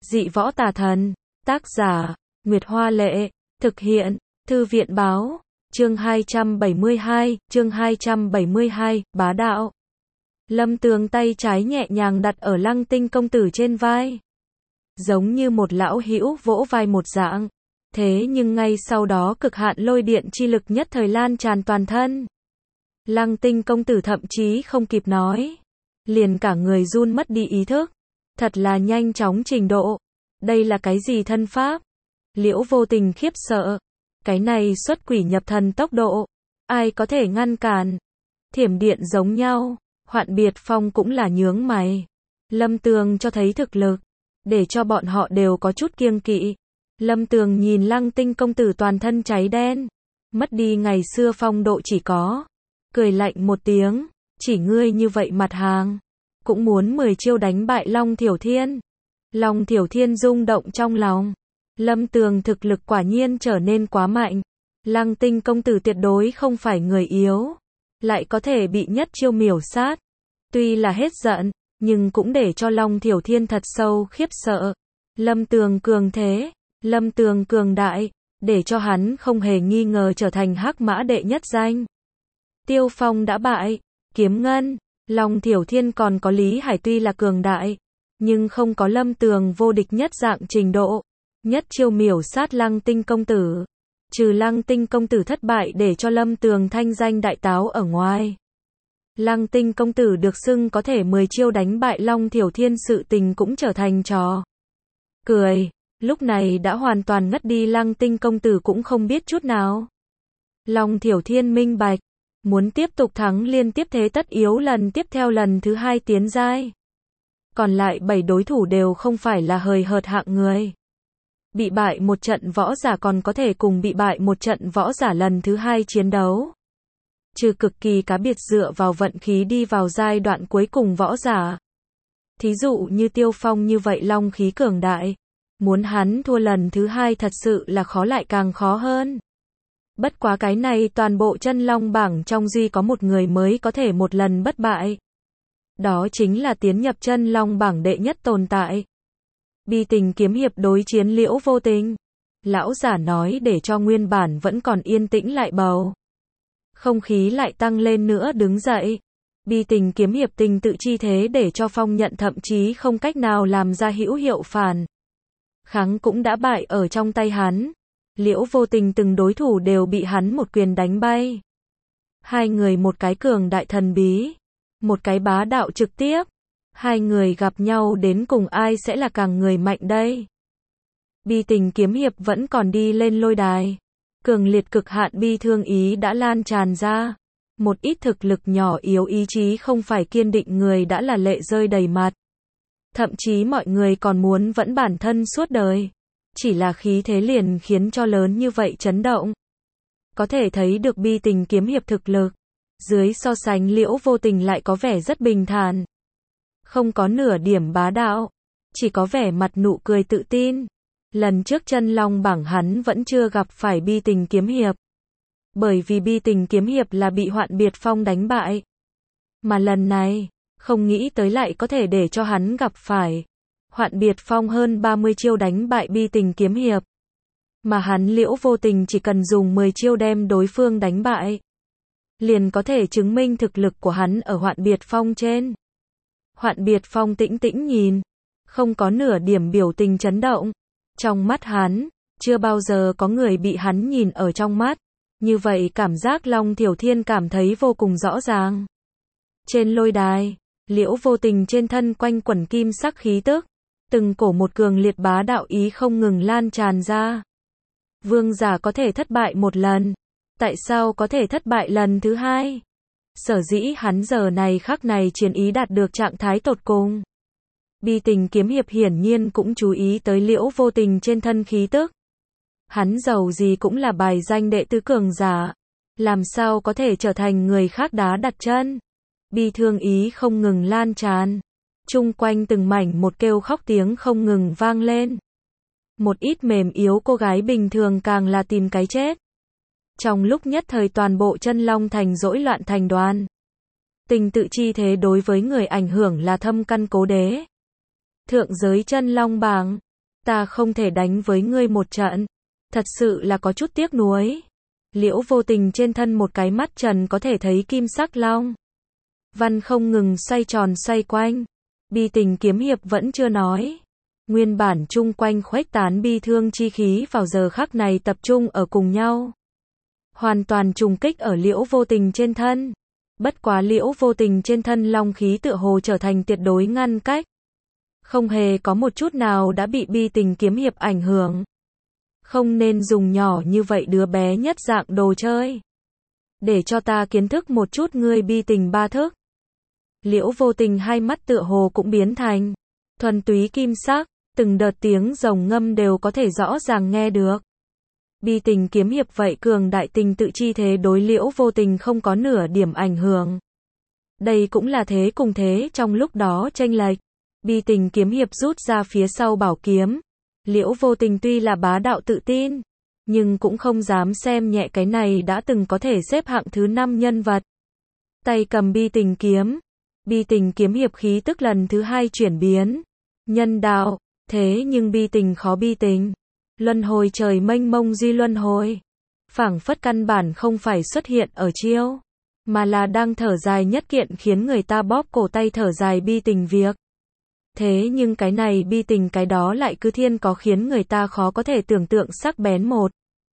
Dị võ tà thần. Tác giả, Nguyệt Hoa Lệ. Thực hiện, Thư viện Báo. Chương 272, bá đạo. Lâm Tường tay trái nhẹ nhàng đặt ở Lăng Tinh công tử trên vai. Giống như một lão hữu vỗ vai một dạng. Thế nhưng ngay sau đó cực hạn lôi điện chi lực nhất thời lan tràn toàn thân. Lăng Tinh công tử thậm chí không kịp nói. Liền cả người run mất đi ý thức. Thật là nhanh chóng trình độ. Đây là cái gì thân pháp? Liễu Vô Tình khiếp sợ. Cái này xuất quỷ nhập thần tốc độ. Ai có thể ngăn cản? Thiểm điện giống nhau. Hoạn Biệt Phong cũng là nhướng mày. Lâm Tường cho thấy thực lực. Để cho bọn họ đều có chút kiêng kỵ. Lâm Tường nhìn Lăng Tinh công tử toàn thân cháy đen. Mất đi ngày xưa phong độ chỉ có. Cười lạnh một tiếng. Chỉ ngươi như vậy mặt hàng. Cũng muốn 10 chiêu đánh bại Long Thiểu Thiên. Long Thiểu Thiên rung động trong lòng. Lâm Tường thực lực quả nhiên trở nên quá mạnh. Lăng Tinh công tử tuyệt đối không phải người yếu. Lại có thể bị nhất chiêu miểu sát. Tuy là hết giận, nhưng cũng để cho Long Thiểu Thiên thật sâu khiếp sợ. Lâm Tường cường thế. Lâm Tường cường đại. Để cho hắn không hề nghi ngờ trở thành hắc mã đệ nhất danh. Tiêu Phong đã bại. Kiếm Ngân. Long Thiểu Thiên còn có Lý Hải tuy là cường đại. Nhưng không có Lâm Tường vô địch nhất dạng trình độ. Nhất chiêu miểu sát Lăng Tinh công tử. Trừ Lăng Tinh công tử thất bại để cho Lâm Tường thanh danh đại táo ở ngoài. Lăng Tinh công tử được xưng có thể 10 chiêu đánh bại Long Thiểu Thiên, sự tình cũng trở thành trò cười. Lúc này đã hoàn toàn ngất đi, Lăng Tinh công tử cũng không biết chút nào. Long Thiểu Thiên minh bạch. Muốn tiếp tục thắng liên tiếp thế tất yếu lần tiếp theo lần thứ 2 tiến giai. Còn lại 7 đối thủ đều không phải là hời hợt hạng người. Bị bại một trận võ giả còn có thể cùng bị bại một trận võ giả lần thứ 2 chiến đấu. Trừ cực kỳ cá biệt dựa vào vận khí đi vào giai đoạn cuối cùng võ giả. Thí dụ như Tiêu Phong như vậy long khí cường đại. Muốn hắn thua lần thứ 2 thật sự là khó lại càng khó hơn. Bất quá cái này toàn bộ chân long bảng trong duy có một người mới có thể một lần bất bại. Đó chính là tiến nhập chân long bảng đệ nhất tồn tại. Bi Tình kiếm hiệp đối chiến Liễu Vô Tình. Lão giả nói để cho nguyên bản vẫn còn yên tĩnh lại bầu. Không khí lại tăng lên nữa đứng dậy. Bi Tình kiếm hiệp tình tự chi thế để cho Phong Nhận thậm chí không cách nào làm ra hữu hiệu phản kháng cũng đã bại ở trong tay hắn. Liễu Vô Tình từng đối thủ đều bị hắn một quyền đánh bay. Hai người một cái cường đại thần bí, một cái bá đạo trực tiếp. Hai người gặp nhau đến cùng ai sẽ là càng người mạnh đây? Bi Tình kiếm hiệp vẫn còn đi lên lôi đài. Cường liệt cực hạn bi thương ý đã lan tràn ra. Một ít thực lực nhỏ yếu ý chí không phải kiên định người đã là lệ rơi đầy mặt. Thậm chí mọi người còn muốn vẫn bản thân suốt đời. Chỉ là khí thế liền khiến cho lớn như vậy chấn động. Có thể thấy được Bi Tình kiếm hiệp thực lực. Dưới so sánh Liễu Vô Tình lại có vẻ rất bình thản. Không có nửa điểm bá đạo. Chỉ có vẻ mặt nụ cười tự tin. Lần trước chân long bảng hắn vẫn chưa gặp phải Bi Tình kiếm hiệp. Bởi vì Bi Tình kiếm hiệp là bị Hoạn Biệt Phong đánh bại. Mà lần này, không nghĩ tới lại có thể để cho hắn gặp phải. Hoạn Biệt Phong hơn 30 chiêu đánh bại Bi Tình kiếm hiệp. Mà hắn Liễu Vô Tình chỉ cần dùng 10 chiêu đem đối phương đánh bại. Liền có thể chứng minh thực lực của hắn ở Hoạn Biệt Phong trên. Hoạn Biệt Phong tĩnh tĩnh nhìn. Không có nửa điểm biểu tình chấn động. Trong mắt hắn, chưa bao giờ có người bị hắn nhìn ở trong mắt. Như vậy cảm giác Long Thiểu Thiên cảm thấy vô cùng rõ ràng. Trên lôi đài, Liễu Vô Tình trên thân quanh quẩn kim sắc khí tức. Từng cổ một cường liệt bá đạo ý không ngừng lan tràn ra. Vương giả có thể thất bại một lần. Tại sao có thể thất bại lần thứ 2? Sở dĩ hắn giờ này khắc này chiến ý đạt được trạng thái tột cùng. Bi Tình kiếm hiệp hiển nhiên cũng chú ý tới Liễu Vô Tình trên thân khí tức. Hắn giàu gì cũng là bài danh đệ tứ cường giả. Làm sao có thể trở thành người khác đá đặt chân? Bi thương ý không ngừng lan tràn. Chung quanh từng mảnh một kêu khóc tiếng không ngừng vang lên. Một ít mềm yếu cô gái bình thường càng là tìm cái chết. Trong lúc nhất thời toàn bộ chân long thành rối loạn thành đoàn. Tình tự chi thế đối với người ảnh hưởng là thâm căn cố đế. Thượng giới chân long bảng, Ta không thể đánh với ngươi một trận. Thật sự là có chút tiếc nuối. Liễu Vô Tình trên thân một cái mắt trần có thể thấy kim sắc long văn không ngừng xoay tròn xoay quanh. Bi tình kiếm hiệp vẫn chưa nói. Nguyên bản chung quanh khuếch tán bi thương chi khí vào giờ khắc này tập trung ở cùng nhau. Hoàn toàn trùng kích ở Liễu Vô Tình trên thân. Bất quá Liễu Vô Tình trên thân long khí tựa hồ trở thành tuyệt đối ngăn cách. Không hề có một chút nào đã bị bi tình kiếm hiệp ảnh hưởng. Không nên dùng nhỏ như vậy đứa bé nhất dạng đồ chơi. Để cho ta kiến thức một chút ngươi bi tình ba thức. Liễu Vô Tình hai mắt tựa hồ cũng biến thành thuần túy kim sắc, từng đợt tiếng rồng ngâm đều có thể rõ ràng nghe được. Bi tình kiếm hiệp vậy cường đại tình tự chi thế đối Liễu Vô Tình không có nửa điểm ảnh hưởng. Đây cũng là thế cùng thế trong lúc đó chênh lệch. Bi tình kiếm hiệp rút ra phía sau bảo kiếm. Liễu Vô Tình tuy là bá đạo tự tin, nhưng cũng không dám xem nhẹ cái này đã từng có thể xếp hạng thứ 5 nhân vật. Tay cầm bi tình kiếm. Bi tình kiếm hiệp khí tức lần thứ 2 chuyển biến. Nhân đạo, thế nhưng bi tình khó bi tình. Luân hồi trời mênh mông duy luân hồi. Phảng phất căn bản không phải xuất hiện ở chiêu, mà là đang thở dài nhất kiện khiến người ta bóp cổ tay thở dài bi tình việc. Thế nhưng cái này bi tình cái đó lại cứ thiên có khiến người ta khó có thể tưởng tượng sắc bén một.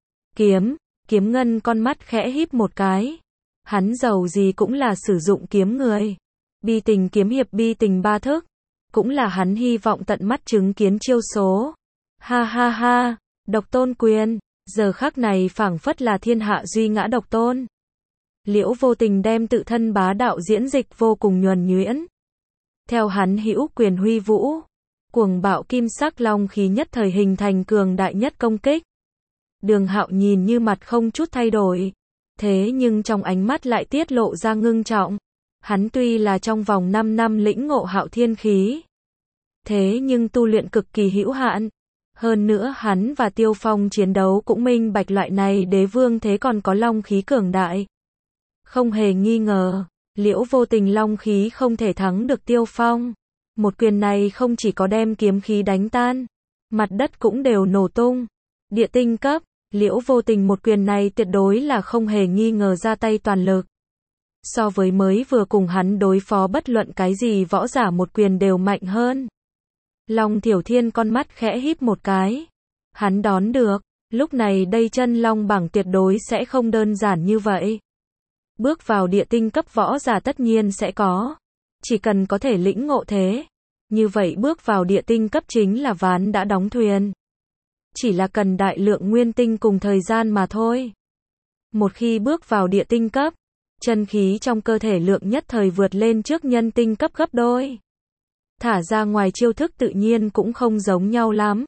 Kiếm ngân con mắt khẽ híp một cái. Hắn giàu gì cũng là sử dụng kiếm người. Bi tình kiếm hiệp bi tình ba thức. Cũng là hắn hy vọng tận mắt chứng kiến chiêu số. Ha ha ha, độc tôn quyền. Giờ khắc này phảng phất là thiên hạ duy ngã độc tôn. Liễu Vô Tình đem tự thân bá đạo diễn dịch vô cùng nhuần nhuyễn. Theo hắn hữu quyền huy vũ, cuồng bạo kim sắc long khí nhất thời hình thành cường đại nhất công kích. Đường Hạo nhìn như mặt không chút thay đổi, thế nhưng trong ánh mắt lại tiết lộ ra ngưng trọng. Hắn tuy là trong vòng 5 năm lĩnh ngộ Hạo Thiên khí, thế nhưng tu luyện cực kỳ hữu hạn. Hơn nữa hắn và Tiêu Phong chiến đấu cũng minh bạch loại này đế vương thế còn có long khí cường đại. Không hề nghi ngờ, Liễu Vô Tình long khí không thể thắng được Tiêu Phong. Một quyền này không chỉ có đem kiếm khí đánh tan, mặt đất cũng đều nổ tung. Địa tinh cấp, Liễu Vô Tình một quyền này tuyệt đối là không hề nghi ngờ ra tay toàn lực. So với mới vừa cùng hắn đối phó bất luận cái gì võ giả một quyền đều mạnh hơn. Long Thiểu Thiên con mắt khẽ híp một cái. Hắn đón được, lúc này đây chân long bảng tuyệt đối sẽ không đơn giản như vậy. Bước vào địa tinh cấp võ giả tất nhiên sẽ có. Chỉ cần có thể lĩnh ngộ thế. Như vậy bước vào địa tinh cấp chính là ván đã đóng thuyền. Chỉ là cần đại lượng nguyên tinh cùng thời gian mà thôi. Một khi bước vào địa tinh cấp, chân khí trong cơ thể lượng nhất thời vượt lên trước nhân tinh cấp gấp đôi. Thả ra ngoài chiêu thức tự nhiên cũng không giống nhau lắm.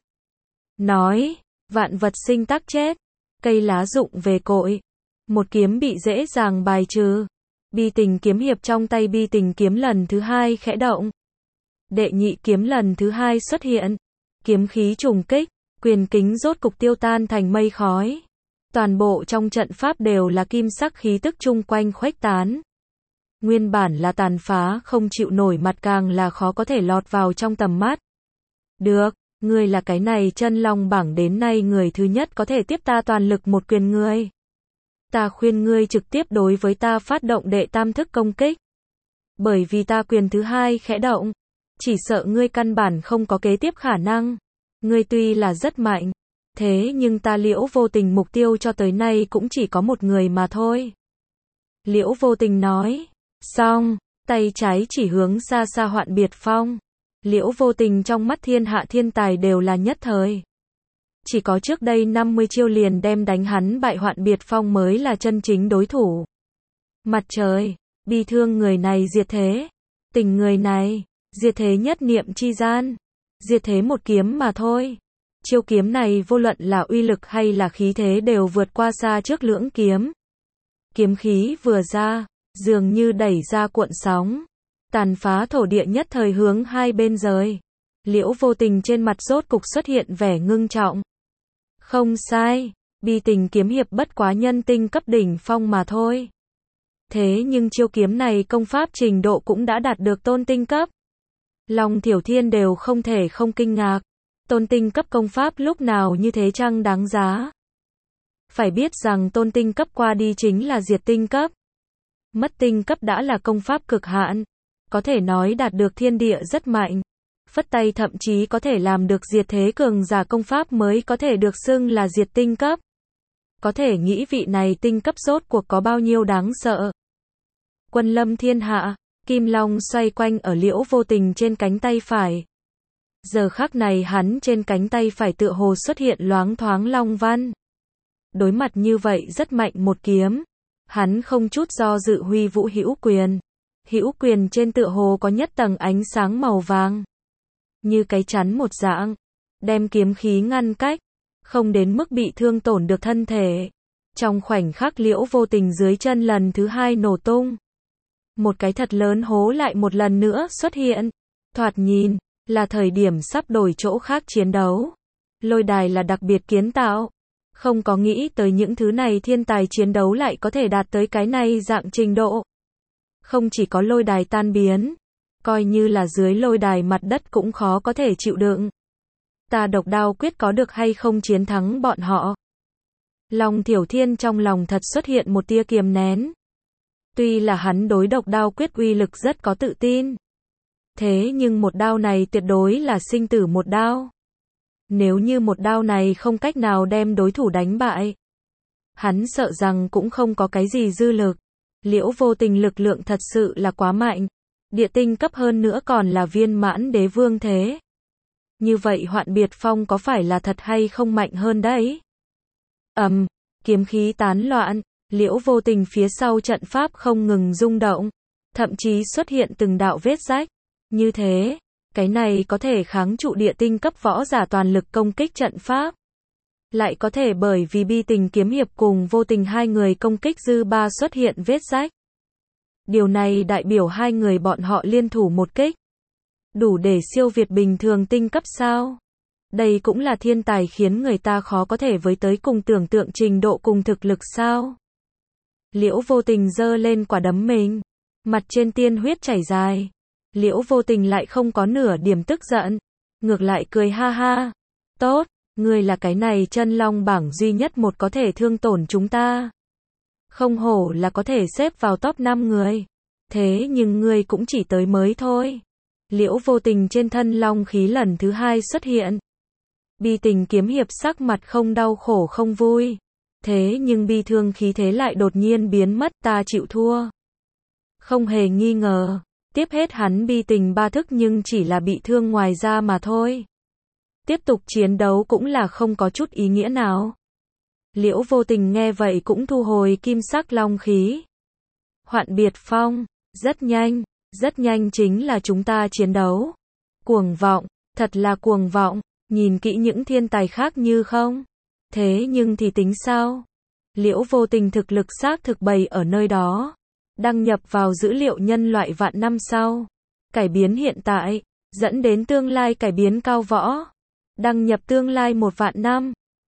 Nói, vạn vật sinh tắc chết, cây lá rụng về cội. Một kiếm bị dễ dàng bài trừ. Bi tình kiếm hiệp trong tay bi tình kiếm lần thứ 2 khẽ động. Đệ nhị kiếm lần thứ 2 xuất hiện. Kiếm khí trùng kích, quyền kính rốt cục tiêu tan thành mây khói. Toàn bộ trong trận pháp đều là kim sắc khí tức chung quanh khuếch tán. Nguyên bản là tàn phá không chịu nổi mặt càng là khó có thể lọt vào trong tầm mắt. Được, ngươi là cái này chân long bảng đến nay người thứ nhất có thể tiếp ta toàn lực một quyền ngươi. Ta khuyên ngươi trực tiếp đối với ta phát động đệ tam thức công kích. Bởi vì ta quyền thứ 2 khẽ động. Chỉ sợ ngươi căn bản không có kế tiếp khả năng. Ngươi tuy là rất mạnh. Thế nhưng ta Liễu Vô Tình mục tiêu cho tới nay cũng chỉ có một người mà thôi. Liễu Vô Tình nói. Xong, tay trái chỉ hướng xa xa Hoạn Biệt Phong. Liễu Vô Tình trong mắt thiên hạ thiên tài đều là nhất thời. Chỉ có trước đây 50 chiêu liền đem đánh hắn bại Hoạn Biệt Phong mới là chân chính đối thủ. Mặt trời, bi thương người này diệt thế. Tình người này, diệt thế nhất niệm chi gian. Diệt thế một kiếm mà thôi. Chiêu kiếm này vô luận là uy lực hay là khí thế đều vượt qua xa trước lưỡng kiếm. Kiếm khí vừa ra, dường như đẩy ra cuộn sóng. Tàn phá thổ địa nhất thời hướng hai bên rời. Liễu Vô Tình trên mặt rốt cục xuất hiện vẻ ngưng trọng. Không sai, bi tình kiếm hiệp bất quá nhân tinh cấp đỉnh phong mà thôi. Thế nhưng chiêu kiếm này công pháp trình độ cũng đã đạt được tôn tinh cấp. Long Thiểu Thiên đều không thể không kinh ngạc. tôn tinh cấp công pháp lúc nào như thế chăng đáng giá. Phải biết rằng tôn tinh cấp qua đi chính là diệt tinh cấp. Mất tinh cấp đã là công pháp cực hạn. Có thể nói đạt được thiên địa rất mạnh. Phất tay thậm chí có thể làm được diệt thế cường giả công pháp mới có thể được xưng là diệt tinh cấp. Có thể nghĩ vị này tinh cấp rốt cuộc có bao nhiêu đáng sợ. Quân lâm thiên hạ, kim long xoay quanh ở Liễu Vô Tình trên cánh tay phải. Giờ khắc này hắn trên cánh tay phải tựa hồ xuất hiện loáng thoáng long văn. Đối mặt như vậy rất mạnh một kiếm. Hắn không chút do dự huy vũ hữu quyền. Hữu quyền trên tựa hồ có nhất tầng ánh sáng màu vàng. Như cái chắn một dạng. Đem kiếm khí ngăn cách. Không đến mức bị thương tổn được thân thể. Trong khoảnh khắc Liễu Vô Tình dưới chân lần thứ hai nổ tung. Một cái thật lớn hố lại một lần nữa xuất hiện. Thoạt nhìn, là thời điểm sắp đổi chỗ khác chiến đấu. Lôi đài là đặc biệt kiến tạo. Không có nghĩ tới những thứ này thiên tài chiến đấu lại có thể đạt tới cái này dạng trình độ. Không chỉ có lôi đài tan biến. Coi như là dưới lôi đài mặt đất cũng khó có thể chịu đựng. Ta độc đao quyết có được hay không chiến thắng bọn họ. Long Thiểu Thiên trong lòng thật xuất hiện một tia kiềm nén. Tuy là hắn đối độc đao quyết uy lực rất có tự tin. Thế nhưng một đao này tuyệt đối là sinh tử một đao. Nếu như một đao này không cách nào đem đối thủ đánh bại. Hắn sợ rằng cũng không có cái gì dư lực. Liễu Vô Tình lực lượng thật sự là quá mạnh. Địa tinh cấp hơn nữa còn là viên mãn đế vương thế. Như vậy Hoạn Biệt Phong có phải là thật hay không mạnh hơn đấy? Kiếm khí tán loạn. Liễu Vô Tình phía sau trận pháp không ngừng rung động. Thậm chí xuất hiện từng đạo vết rách. Như thế, cái này có thể kháng trụ địa tinh cấp võ giả toàn lực công kích trận pháp. Lại có thể bởi vì Bi Tình kiếm hiệp cùng Vô Tình hai người công kích dư ba xuất hiện vết rách. Điều này đại biểu hai người bọn họ liên thủ một kích. Đủ để siêu việt bình thường tinh cấp sao? Đây cũng là thiên tài khiến người ta khó có thể với tới cùng tưởng tượng trình độ cùng thực lực sao? Liễu Vô Tình giơ lên quả đấm mình. Mặt trên tiên huyết chảy dài. Liễu Vô Tình lại không có nửa điểm tức giận. Ngược lại cười ha ha. Tốt, ngươi là cái này chân long bảng duy nhất một có thể thương tổn chúng ta. Không hổ là có thể xếp vào top 5 người. Thế nhưng ngươi cũng chỉ tới mới thôi. Liễu Vô Tình trên thân long khí lần thứ hai xuất hiện. Bi Tình kiếm hiệp sắc mặt không đau khổ không vui. Thế nhưng bi thương khí thế lại đột nhiên biến mất, ta chịu thua. Không hề nghi ngờ. Tiếp hết hắn bi tình ba thức nhưng chỉ là bị thương ngoài da mà thôi. Tiếp tục chiến đấu cũng là không có chút ý nghĩa nào. Liễu Vô Tình nghe vậy cũng thu hồi kim sắc long khí. Hoạn Biệt Phong, rất nhanh chính là chúng ta chiến đấu. Cuồng vọng, thật là cuồng vọng, nhìn kỹ những thiên tài khác như không. Thế nhưng thì tính sao? Liễu Vô Tình thực lực xác thực bày ở nơi đó. Đăng nhập vào dữ liệu nhân loại vạn năm sau. Cải biến hiện tại, dẫn đến tương lai cải biến cao võ. Đăng nhập tương lai 1 vạn năm.